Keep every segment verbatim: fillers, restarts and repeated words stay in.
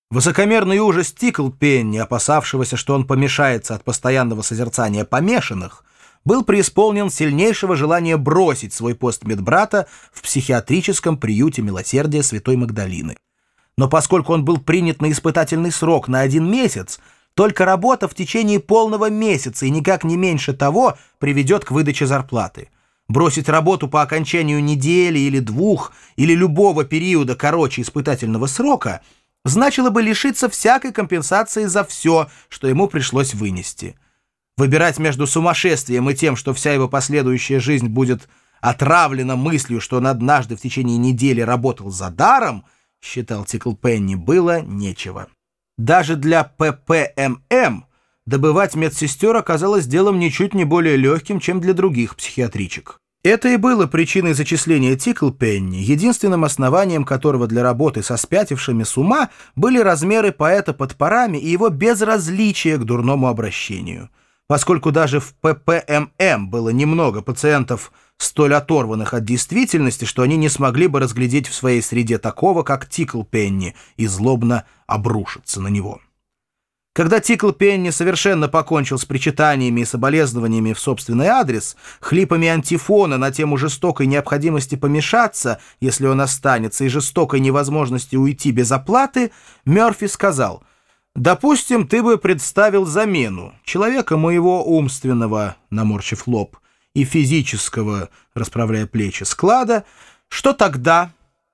Высокомерный ужас Тиклпенни, опасавшегося, что он помешается от постоянного созерцания помешанных, был преисполнен сильнейшего желания бросить свой пост медбрата в психиатрическом приюте милосердия Святой Магдалины. Но поскольку он был принят на испытательный срок на один месяц, только работа в течение полного месяца и никак не меньше того приведет к выдаче зарплаты. Бросить работу по окончанию недели или двух, или любого периода короче испытательного срока значило бы лишиться всякой компенсации за все, что ему пришлось вынести. Выбирать между сумасшествием и тем, что вся его последующая жизнь будет отравлена мыслью, что он однажды в течение недели работал за даром, считал Тиклпенни, было нечего. Даже для П П М М добывать медсестер оказалось делом ничуть не более легким, чем для других психиатричек. Это и было причиной зачисления Тиклпенни, единственным основанием которого для работы со спятившими с ума были размеры поэта под парами и его безразличие к дурному обращению. Поскольку даже в П П М М было немного пациентов, столь оторванных от действительности, что они не смогли бы разглядеть в своей среде такого, как Тиклпенни, и злобно обрушиться на него. Когда Тиклпенни совершенно покончил с причитаниями и соболезнованиями в собственный адрес, хлипами антифона на тему жестокой необходимости помешаться, если он останется, и жестокой невозможности уйти без оплаты, Мёрфи сказал: «Допустим, ты бы представил замену человека моего умственного, наморщив лоб, и физического, расправляя плечи, склада, что тогда?»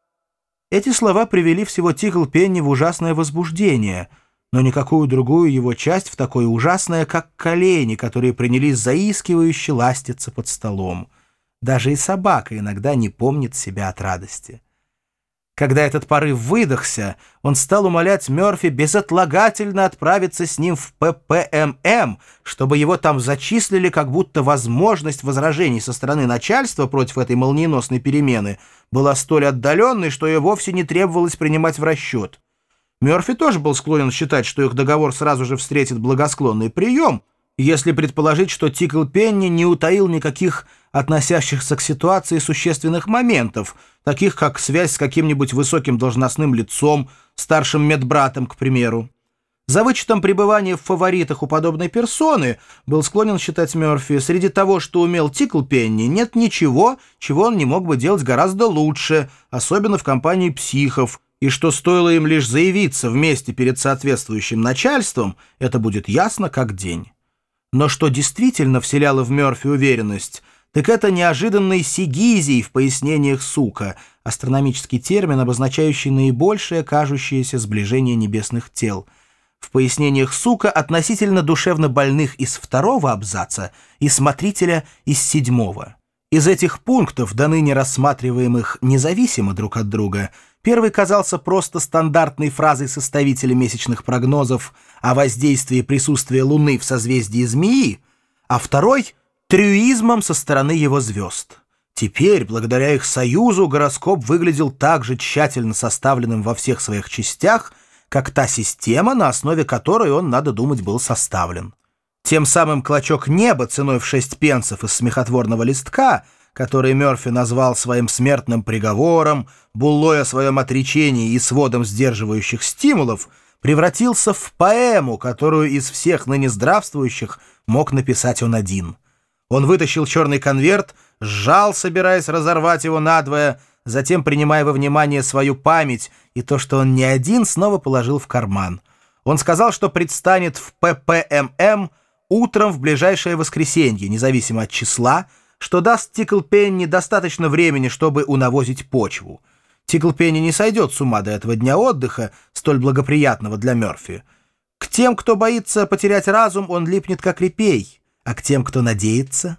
Эти слова привели всего Тиклпенни в ужасное возбуждение, но никакую другую его часть в такое ужасное, как колени, которые принялись заискивающе ластиться под столом. Даже и собака иногда не помнит себя от радости. Когда этот порыв выдохся, он стал умолять Мёрфи безотлагательно отправиться с ним в П П М М, чтобы его там зачислили, как будто возможность возражений со стороны начальства против этой молниеносной перемены была столь отдаленной, что ее вовсе не требовалось принимать в расчет. Мёрфи тоже был склонен считать, что их договор сразу же встретит благосклонный прием, если предположить, что Тиклпенни не утаил никаких относящихся к ситуации существенных моментов, таких как связь с каким-нибудь высоким должностным лицом, старшим медбратом, к примеру. За вычетом пребывания в фаворитах у подобной персоны, был склонен считать Мёрфи, среди того, что умел Тиклпенни, нет ничего, чего он не мог бы делать гораздо лучше, особенно в компании психов, и что стоило им лишь заявиться вместе перед соответствующим начальством, это будет ясно как день. Но что действительно вселяло в Мёрфи уверенность, так это неожиданный сигизий в пояснениях Сука, астрономический термин, обозначающий наибольшее кажущееся сближение небесных тел. В пояснениях Сука относительно душевно больных из второго абзаца и смотрителя из седьмого. Из этих пунктов, доныне рассматриваемых независимо друг от друга, первый казался просто стандартной фразой составителя месячных прогнозов о воздействии присутствия Луны в созвездии Змеи, а второй — трюизмом со стороны его звезд. Теперь, благодаря их союзу, гороскоп выглядел так же тщательно составленным во всех своих частях, как та система, на основе которой он, надо думать, был составлен. Тем самым клочок неба ценой в шесть пенсов из смехотворного листка, который Мёрфи назвал своим смертным приговором, буллой о своем отречении и сводом сдерживающих стимулов, превратился в поэму, которую из всех ныне здравствующих мог написать он один. Он вытащил черный конверт, сжал, собираясь разорвать его надвое, затем, принимая во внимание свою память и то, что он не один, снова положил в карман. Он сказал, что предстанет в П П М М утром в ближайшее воскресенье, независимо от числа, что даст Тиклпенни достаточно времени, чтобы унавозить почву. Тиклпенни не сойдет с ума до этого дня отдыха, столь благоприятного для Мёрфи. К тем, кто боится потерять разум, он липнет как репей, а к тем, кто надеется...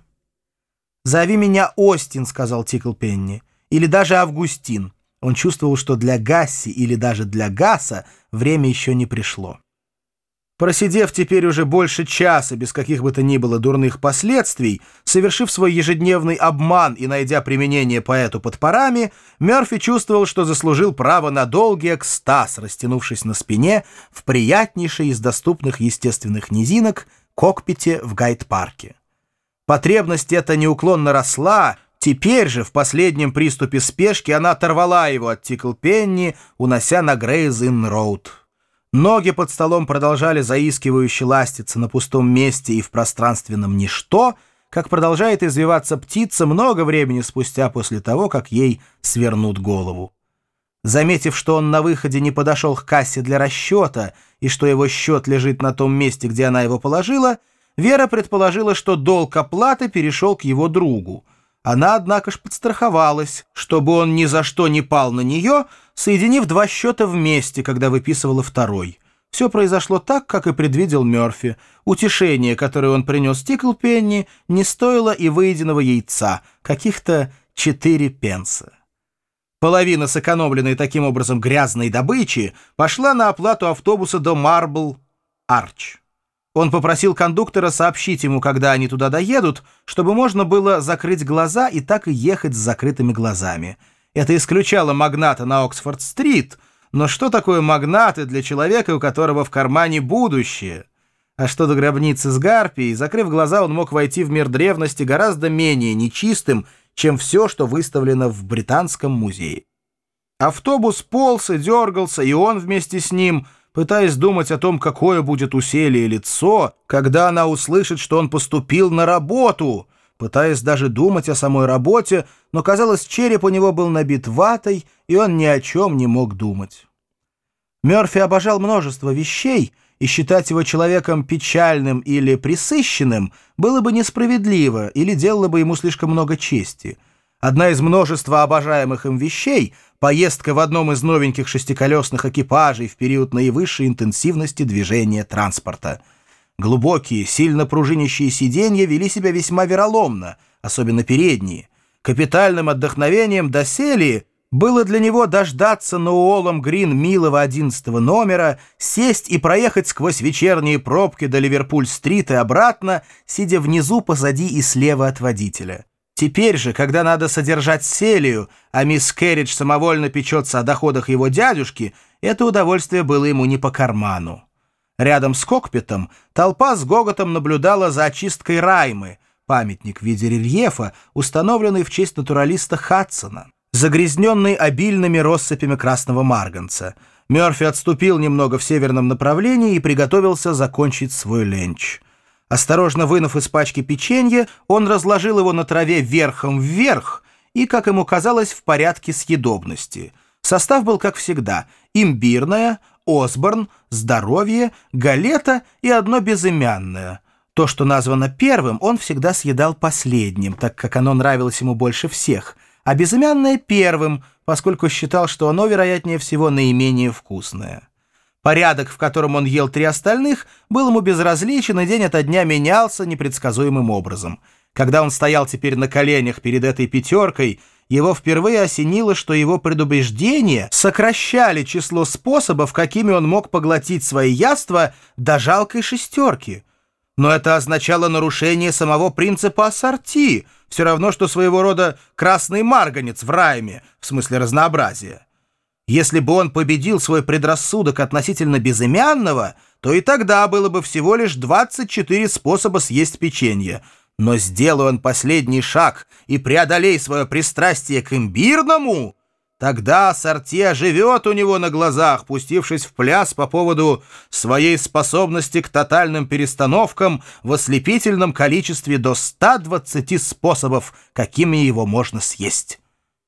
«Зови меня Остин», — сказал Тиклпенни, — «или даже Августин». Он чувствовал, что для Гасси или даже для Гаса время еще не пришло. Просидев теперь уже больше часа без каких бы то ни было дурных последствий, совершив свой ежедневный обман и найдя применение поэту под парами, Мёрфи чувствовал, что заслужил право на долгий экстаз, растянувшись на спине в приятнейшей из доступных естественных низинок кокпите в Гайд-парке. Потребность эта неуклонно росла, теперь же в последнем приступе спешки она оторвала его от Тиклпенни, унося на Грейз-Инн-Роуд. Ноги под столом продолжали заискивающе ластиться на пустом месте и в пространственном ничто, как продолжает извиваться птица много времени спустя после того, как ей свернут голову. Заметив, что он на выходе не подошел к кассе для расчета и что его счет лежит на том месте, где она его положила, Вера предположила, что долг оплаты перешел к его другу. Она, однако ж, подстраховалась, чтобы он ни за что не пал на нее, соединив два счета вместе, когда выписывала второй. Все произошло так, как и предвидел Мёрфи. Утешение, которое он принес Тиклпенни, не стоило и выеденного яйца, каких-то четыре пенса. Половина сэкономленной таким образом грязной добычи пошла на оплату автобуса до Марбл-Арч. Он попросил кондуктора сообщить ему, когда они туда доедут, чтобы можно было закрыть глаза и так и ехать с закрытыми глазами. Это исключало магната на Оксфорд-стрит, но что такое магнаты для человека, у которого в кармане будущее? А что до гробницы с гарпией, закрыв глаза, он мог войти в мир древности гораздо менее нечистым, чем все, что выставлено в Британском музее. Автобус полз и дергался, и он вместе с ним, пытаясь думать о том, какое будет у Селии лицо, когда она услышит, что он поступил на работу, пытаясь даже думать о самой работе, но, казалось, череп у него был набит ватой, и он ни о чем не мог думать. Мёрфи обожал множество вещей, и считать его человеком печальным или пресыщенным было бы несправедливо или делало бы ему слишком много чести. Одна из множества обожаемых им вещей — поездка в одном из новеньких шестиколесных экипажей в период наивысшей интенсивности движения транспорта. Глубокие, сильно пружинящие сиденья вели себя весьма вероломно, особенно передние. Капитальным отдохновением доселе было для него дождаться на Уоллом-Грин милого одиннадцатого номера, сесть и проехать сквозь вечерние пробки до Ливерпуль-стрит и обратно, сидя внизу, позади и слева от водителя. Теперь же, когда надо содержать Селию, а мисс Керридж самовольно печется о доходах его дядюшки, это удовольствие было ему не по карману. Рядом с кокпитом толпа с гоготом наблюдала за очисткой Раймы, памятник в виде рельефа, установленный в честь натуралиста Хадсона, загрязненный обильными россыпями красного марганца. Мёрфи отступил немного в северном направлении и приготовился закончить свой ленч. Осторожно вынув из пачки печенье, он разложил его на траве верхом вверх и, как ему казалось, в порядке съедобности. Состав был, как всегда, имбирное, Осборн, здоровье, галета и одно безымянное. То, что названо первым, он всегда съедал последним, так как оно нравилось ему больше всех, а безымянное первым, поскольку считал, что оно, вероятнее всего, наименее вкусное. Порядок, в котором он ел три остальных, был ему безразличен, и день ото дня менялся непредсказуемым образом. Когда он стоял теперь на коленях перед этой пятеркой, его впервые осенило, что его предубеждения сокращали число способов, какими он мог поглотить свои яства, до жалкой шестерки. Но это означало нарушение самого принципа ассорти, все равно, что своего рода красный марганец в райме, в смысле разнообразия. Если бы он победил свой предрассудок относительно безымянного, то и тогда было бы всего лишь двадцать четыре способа съесть печенье. Но сделай он последний шаг и преодолей свое пристрастие к имбирному, тогда ассорти оживет у него на глазах, пустившись в пляс по поводу своей способности к тотальным перестановкам в ослепительном количестве до ста двадцати способов, какими его можно съесть.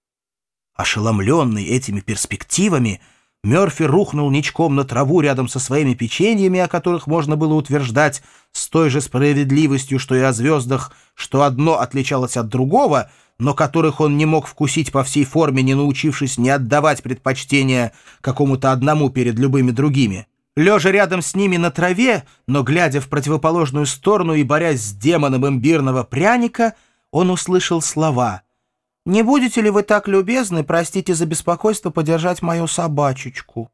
Ошеломленный этими перспективами, Мёрфи рухнул ничком на траву рядом со своими печеньями, о которых можно было утверждать с той же справедливостью, что и о звездах, что одно отличалось от другого, но которых он не мог вкусить по всей форме, не научившись не отдавать предпочтения какому-то одному перед любыми другими. Лежа рядом с ними на траве, но глядя в противоположную сторону и борясь с демоном имбирного пряника, он услышал слова: «Не будете ли вы так любезны, простите за беспокойство, подержать мою собачечку?»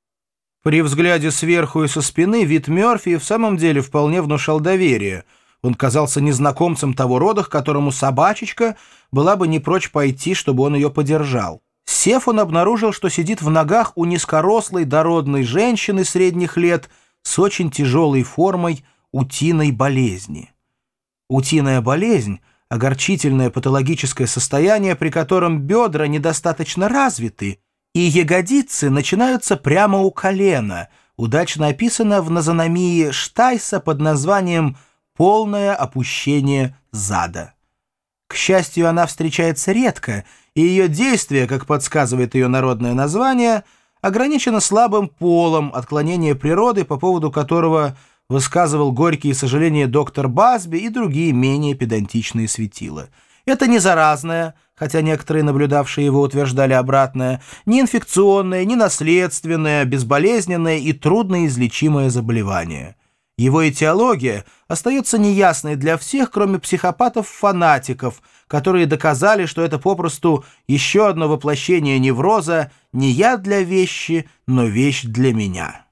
При взгляде сверху и со спины вид Мёрфи в самом деле вполне внушал доверие. Он казался незнакомцем того рода, к которому собачечка была бы не прочь пойти, чтобы он ее подержал. Сев, он обнаружил, что сидит в ногах у низкорослой дородной женщины средних лет с очень тяжелой формой утиной болезни. Утиная болезнь — огорчительное патологическое состояние, при котором бедра недостаточно развиты, и ягодицы начинаются прямо у колена, удачно описана в назономии Штайса под названием «Полное опущение зада». К счастью, она встречается редко, и ее действие, как подсказывает ее народное название, ограничено слабым полом, отклонение природы, по поводу которого высказывал горькие сожаления доктор Басби и другие менее педантичные светила. Это не заразное, хотя некоторые, наблюдавшие его, утверждали обратное, не инфекционное, не наследственное, безболезненное и трудноизлечимое заболевание. Его этиология остается неясной для всех, кроме психопатов-фанатиков, которые доказали, что это попросту еще одно воплощение невроза «не я для вещи, но вещь для меня».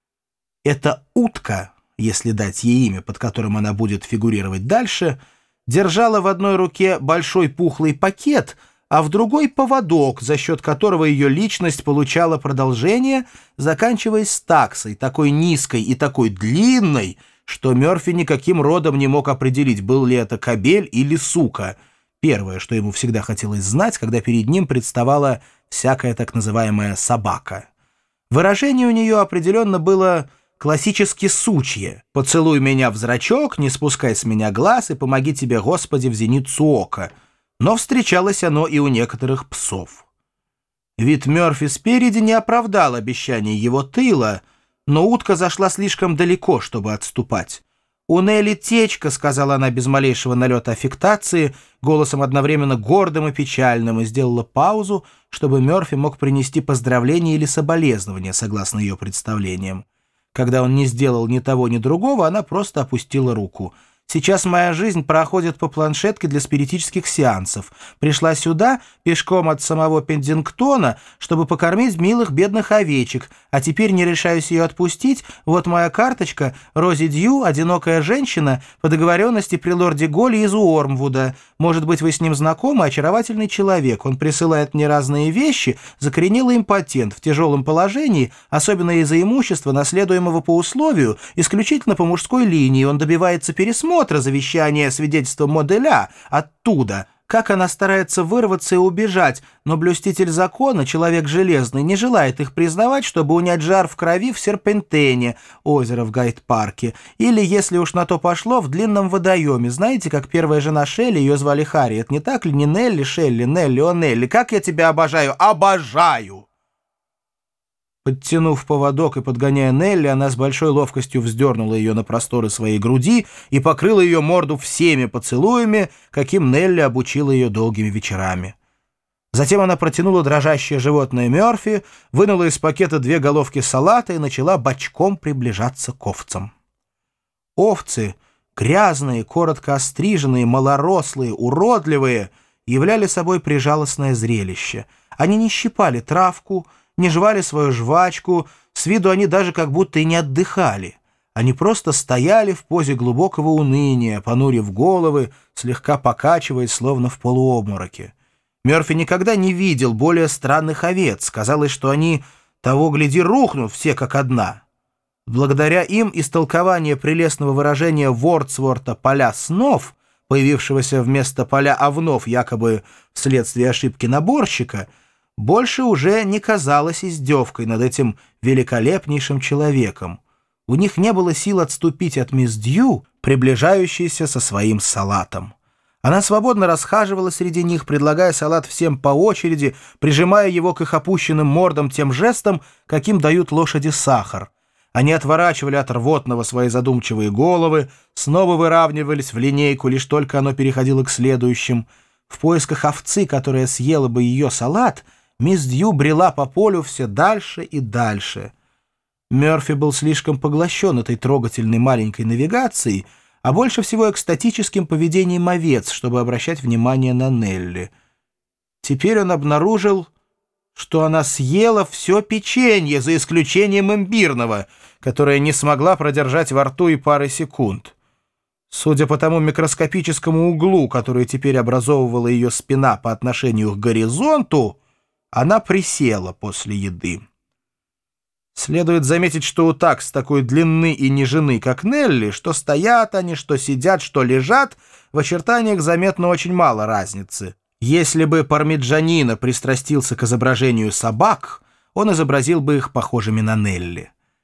Эта утка, если дать ей имя, под которым она будет фигурировать дальше, держала в одной руке большой пухлый пакет, а в другой — поводок, за счет которого ее личность получала продолжение, заканчиваясь таксой, такой низкой и такой длинной, что Мёрфи никаким родом не мог определить, был ли это кобель или сука. Первое, что ему всегда хотелось знать, когда перед ним представала всякая так называемая собака. Выражение у нее определенно было классически сучье: «Поцелуй меня в зрачок, не спускай с меня глаз и помоги тебе, Господи, в зеницу ока». Но встречалось оно и у некоторых псов. Вид Мёрфи спереди не оправдал обещаний его тыла, но утка зашла слишком далеко, чтобы отступать. «У Нелли течка», — сказала она без малейшего налета аффектации, голосом одновременно гордым и печальным, и сделала паузу, чтобы Мёрфи мог принести поздравления или соболезнования, согласно ее представлениям. Когда он не сделал ни того, ни другого, она просто опустила руку. «Сейчас моя жизнь проходит по планшетке для спиритических сеансов. Пришла сюда пешком от самого Пендингтона, чтобы покормить милых бедных овечек, а теперь не решаюсь ее отпустить. Вот моя карточка, Рози Дью, одинокая женщина, по договоренности при лорде Голли из Уормвуда. Может быть, вы с ним знакомы, очаровательный человек. Он присылает мне разные вещи, закоренелый импотент, в тяжелом положении, особенно из-за имущества, наследуемого по условию, исключительно по мужской линии. Он добивается пересмотра завещания свидетельства Моделя оттуда. Как она старается вырваться и убежать, но блюститель закона, человек железный, не желает их признавать, чтобы унять жар в крови в Серпентене, озеро в Гайд-парке, или, если уж на то пошло, в длинном водоеме. Знаете, как первая жена Шелли, ее звали Харриет, не так ли? Не Нелли Шелли, Нелли, о Нелли, как я тебя обожаю! Обожаю!» Подтянув поводок и подгоняя Нелли, она с большой ловкостью вздернула ее на просторы своей груди и покрыла ее морду всеми поцелуями, каким Нелли обучила ее долгими вечерами. Затем она протянула дрожащее животное Мёрфи, вынула из пакета две головки салата и начала бочком приближаться к овцам. Овцы, грязные, коротко остриженные, малорослые, уродливые, являли собой прижалостное зрелище. Они не щипали травку, не жевали свою жвачку, с виду они даже как будто и не отдыхали. Они просто стояли в позе глубокого уныния, понурив головы, слегка покачиваясь, словно в полуобмороке. Мёрфи никогда не видел более странных овец. Казалось, что они, того гляди, рухнут все как одна. Благодаря им истолкование прелестного выражения Вордсворта «поля снов», появившегося вместо поля овнов якобы вследствие ошибки наборщика, больше уже не казалось издевкой над этим великолепнейшим человеком. У них не было сил отступить от мисс Дью, приближающейся со своим салатом. Она свободно расхаживала среди них, предлагая салат всем по очереди, прижимая его к их опущенным мордам тем жестом, каким дают лошади сахар. Они отворачивали от рвотного свои задумчивые головы, снова выравнивались в линейку, лишь только оно переходило к следующим. В поисках овцы, которая съела бы ее салат, мисс Дью брела по полю все дальше и дальше. Мёрфи был слишком поглощен этой трогательной маленькой навигацией, а больше всего экстатическим поведением овец, чтобы обращать внимание на Нелли. Теперь он обнаружил, что она съела все печенье, за исключением имбирного, которое не смогла продержать во рту и пары секунд. Судя по тому микроскопическому углу, который теперь образовывала ее спина по отношению к горизонту, она присела после еды. Следует заметить, что у такс такой длины и нежны, как Нелли, что стоят они, что сидят, что лежат, в очертаниях заметно очень мало разницы. Если бы Пармиджанино пристрастился к изображению собак, он изобразил бы их похожими на Нелли.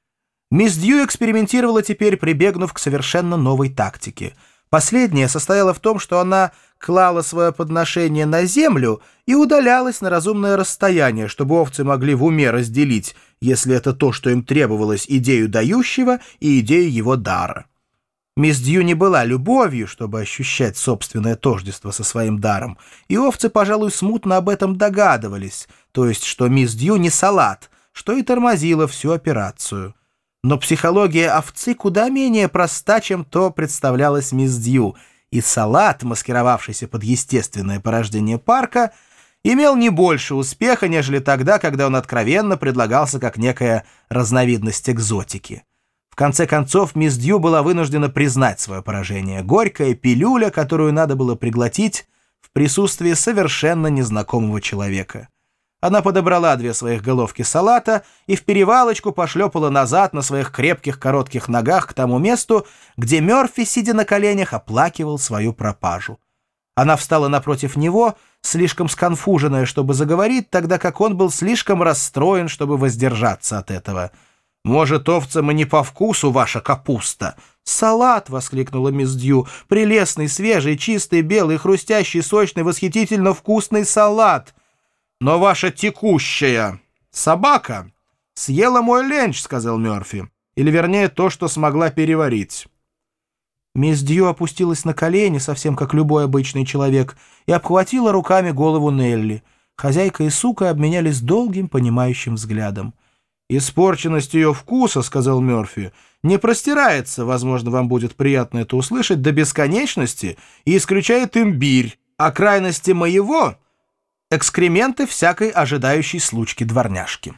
Мисс Дью экспериментировала теперь, прибегнув к совершенно новой тактике. Последняя состояла в том, что она клала свое подношение на землю и удалялась на разумное расстояние, чтобы овцы могли в уме разделить, если это то, что им требовалось, идею дающего и идею его дара. Мисс Дью не была любовью, чтобы ощущать собственное тождество со своим даром, и овцы, пожалуй, смутно об этом догадывались, то есть, что мисс Дью не салат, что и тормозило всю операцию. Но психология овцы куда менее проста, чем то представлялось мисс Дью, и салат, маскировавшийся под естественное порождение парка, имел не больше успеха, нежели тогда, когда он откровенно предлагался как некая разновидность экзотики. В конце концов, мисс Дью была вынуждена признать свое поражение. Горькая пилюля, которую надо было приглотить в присутствии совершенно незнакомого человека. Она подобрала две своих головки салата и в перевалочку пошлепала назад на своих крепких коротких ногах к тому месту, где Мёрфи, сидя на коленях, оплакивал свою пропажу. Она встала напротив него, слишком сконфуженная, чтобы заговорить, тогда как он был слишком расстроен, чтобы воздержаться от этого. «Может, овцам и не по вкусу ваша капуста?» «Салат!» — воскликнула мисс Дью. «Прелестный, свежий, чистый, белый, хрустящий, сочный, восхитительно вкусный салат!» «Но ваша текущая собака съела мой ленч», — сказал Мёрфи. «Или, вернее, то, что смогла переварить». Мисс Дью опустилась на колени, совсем как любой обычный человек, и обхватила руками голову Нелли. Хозяйка и сука обменялись долгим, понимающим взглядом. «Испорченность ее вкуса, — сказал Мёрфи, — не простирается, возможно, вам будет приятно это услышать, до бесконечности и исключает имбирь, а крайности моего — экскременты всякой ожидающей случки дворняжки».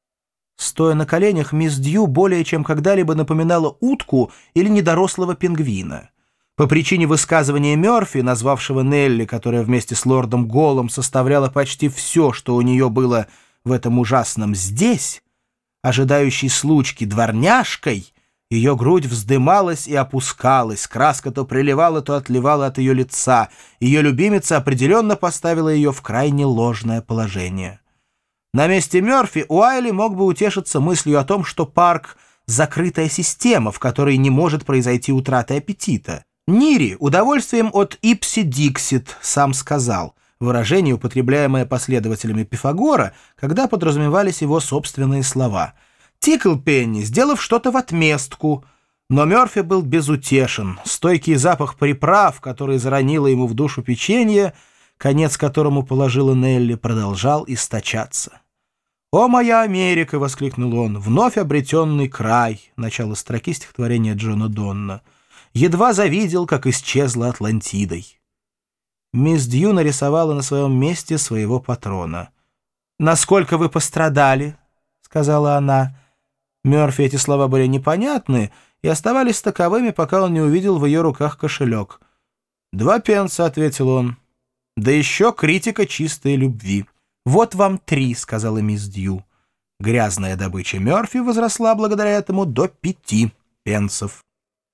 Стоя на коленях, мисс Дью более чем когда-либо напоминала утку или недорослого пингвина. По причине высказывания Мёрфи, назвавшего Нелли, которая вместе с лордом Голлом составляла почти все, что у нее было в этом ужасном «здесь», ожидающей случки дворняжкой, ее грудь вздымалась и опускалась, краска то приливала, то отливала от ее лица. Ее любимица определенно поставила ее в крайне ложное положение. На месте Мёрфи Уайли мог бы утешиться мыслью о том, что парк — закрытая система, в которой не может произойти утрата аппетита. Нири удовольствием от «ипси диксит» сам сказал, выражение, употребляемое последователями Пифагора, когда подразумевались его собственные слова. Тиклпенни, сделав что-то в отместку. Но Мёрфи был безутешен. Стойкий запах приправ, который заронило ему в душу печенье, конец которому положила Нелли, продолжал источаться. «О, моя Америка!» — воскликнул он. «Вновь обретенный край!» — начало строки стихотворения Джона Донна. «Едва завидел, как исчезла Атлантидой». Мисс Дью нарисовала на своем месте своего патрона. «Насколько вы пострадали?» — сказала она. Мёрфи эти слова были непонятны и оставались таковыми, пока он не увидел в ее руках кошелек. «Два пенса», — ответил он. «Да еще критика чистой любви». «Вот вам три», — сказала мисс Дью. Грязная добыча Мёрфи возросла благодаря этому до пяти пенсов.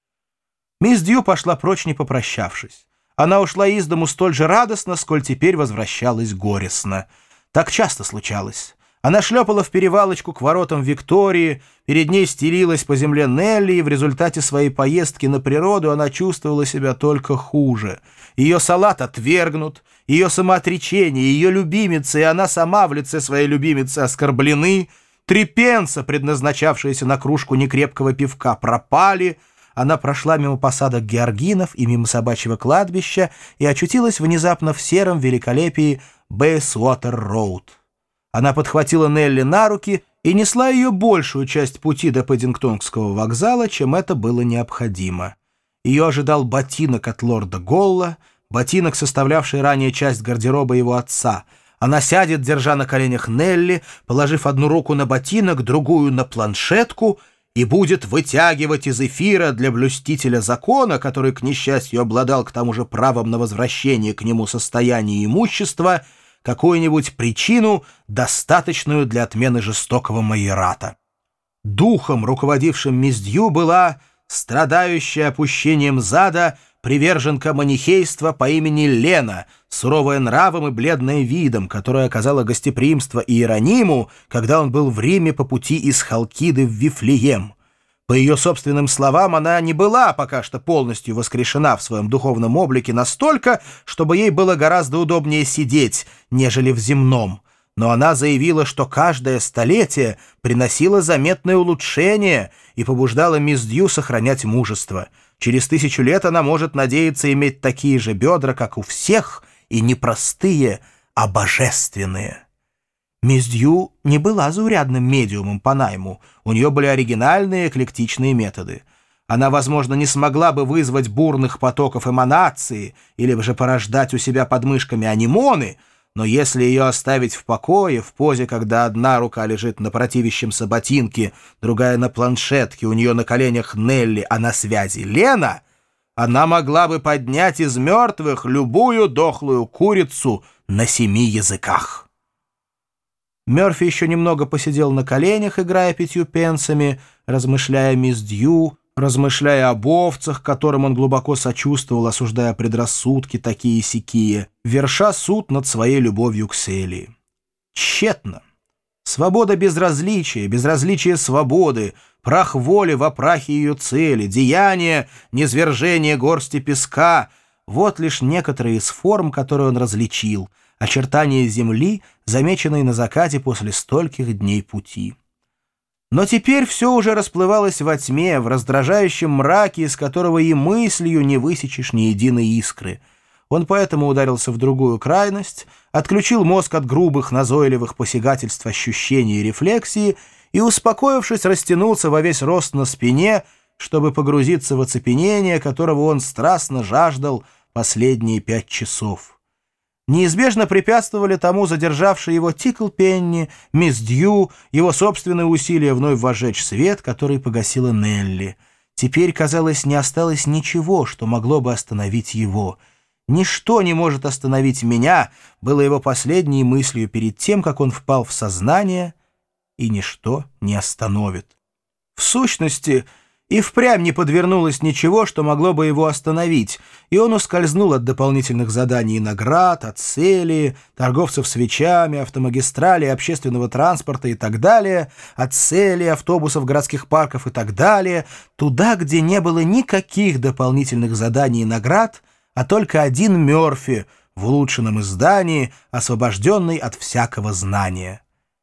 Мисс Дью пошла прочь, не попрощавшись. Она ушла из дому столь же радостно, сколь теперь возвращалась горестно. Так часто случалось. Она шлепала в перевалочку к воротам Виктории, перед ней стелилась по земле Нелли, и в результате своей поездки на природу она чувствовала себя только хуже. Ее салат отвергнут, ее самоотречение, ее любимица, и она сама в лице своей любимицы оскорблены, три пенса, предназначавшиеся на кружку некрепкого пивка, пропали. Она прошла мимо посадок георгинов и мимо собачьего кладбища и очутилась внезапно в сером великолепии Бейсуотер-роуд. Она подхватила Нелли на руки и несла ее большую часть пути до Паддингтонского вокзала, чем это было необходимо. Ее ожидал ботинок от лорда Голла, ботинок, составлявший ранее часть гардероба его отца. Она сядет, держа на коленях Нелли, положив одну руку на ботинок, другую на планшетку, и будет вытягивать из эфира для блюстителя закона, который, к несчастью, обладал к тому же правом на возвращение к нему состояния и имущества, какую-нибудь причину, достаточную для отмены жестокого майората. Духом, руководившим мисс Дью, была страдающая опущением зада приверженка манихейства по имени Лена, суровая нравом и бледная видом, которая оказала гостеприимство Иерониму, когда он был в Риме по пути из Халкиды в Вифлеем. По ее собственным словам, она не была пока что полностью воскрешена в своем духовном облике настолько, чтобы ей было гораздо удобнее сидеть, нежели в земном. Но она заявила, что каждое столетие приносило заметное улучшение и побуждало мисс Дью сохранять мужество. Через тысячу лет она может надеяться иметь такие же бедра, как у всех, и не простые, а божественные. Мисс Дью не была заурядным медиумом по найму, у нее были оригинальные эклектичные методы. Она, возможно, не смогла бы вызвать бурных потоков эманации или же порождать у себя под мышками анимоны, но если ее оставить в покое, в позе, когда одна рука лежит на противящемся ботинке, другая на планшетке, у нее на коленях Нелли, а на связи Лена, она могла бы поднять из мертвых любую дохлую курицу на семи языках. Мёрфи еще немного посидел на коленях, играя пятью пенсами, размышляя мисс Дью, размышляя об овцах, которым он глубоко сочувствовал, осуждая предрассудки такие-сякие, верша суд над своей любовью к Селии. Тщетно. Свобода безразличия, безразличие свободы, прах воли во прахе ее цели, деяние, низвержение горсти песка — вот лишь некоторые из форм, которые он различил, очертания земли, замеченные на закате после стольких дней пути. Но теперь все уже расплывалось во тьме, в раздражающем мраке, из которого и мыслью не высечешь ни единой искры. Он поэтому ударился в другую крайность, отключил мозг от грубых, назойливых посягательств ощущений и рефлексии и, успокоившись, растянулся во весь рост на спине, чтобы погрузиться в оцепенение, которого он страстно жаждал последние пять часов. Неизбежно препятствовали тому задержавший его Тиклпенни, мисс Дью, его собственные усилия вновь возжечь свет, который погасила Нелли. Теперь, казалось, не осталось ничего, что могло бы остановить его. «Ничто не может остановить меня» было его последней мыслью перед тем, как он впал в сознание, и ничто не остановит. В сущности, и впрямь не подвернулось ничего, что могло бы его остановить, и он ускользнул от дополнительных заданий и наград, от Селии, торговцев свечами, автомагистралей, общественного транспорта и так далее, от Селии, автобусов, городских парков и так далее, туда, где не было никаких дополнительных заданий и наград, а только один Мёрфи в улучшенном издании, освобожденный от всякого знания.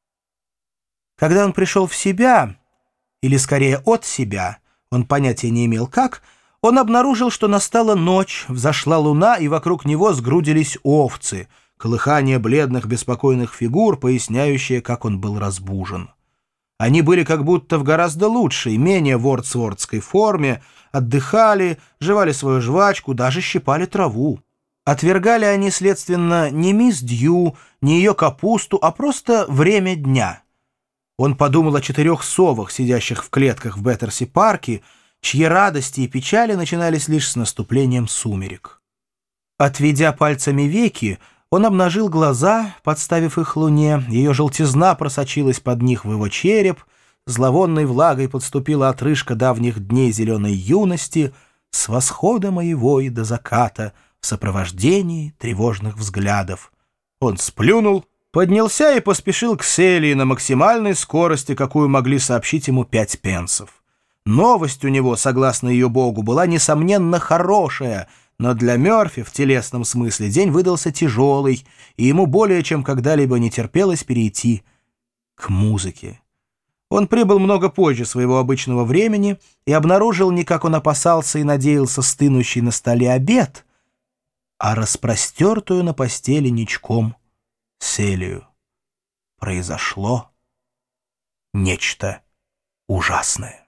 Когда он пришел в себя, или скорее от себя, он понятия не имел как, он обнаружил, что настала ночь, взошла луна, и вокруг него сгрудились овцы, колыхание бледных беспокойных фигур, поясняющее, как он был разбужен. Они были как будто в гораздо лучшей, менее вордсвордской форме, отдыхали, жевали свою жвачку, даже щипали траву. Отвергали они, следственно, не мисс Дью, не ее капусту, а просто время дня. Он подумал о четырех совах, сидящих в клетках в Беттерси-парке, чьи радости и печали начинались лишь с наступлением сумерек. Отведя пальцами веки, он обнажил глаза, подставив их луне, ее желтизна просочилась под них в его череп, зловонной влагой подступила отрыжка давних дней зеленой юности, с восхода моего и до заката, в сопровождении тревожных взглядов. Он сплюнул, поднялся и поспешил к Селии на максимальной скорости, какую могли сообщить ему пять пенсов. Новость у него, согласно ее богу, была, несомненно, хорошая, но для Мёрфи в телесном смысле день выдался тяжелый, и ему более чем когда-либо не терпелось перейти к музыке. Он прибыл много позже своего обычного времени и обнаружил не, как он опасался и надеялся, стынущий на столе обед, а распростертую на постели ничком Селию. Произошло нечто ужасное.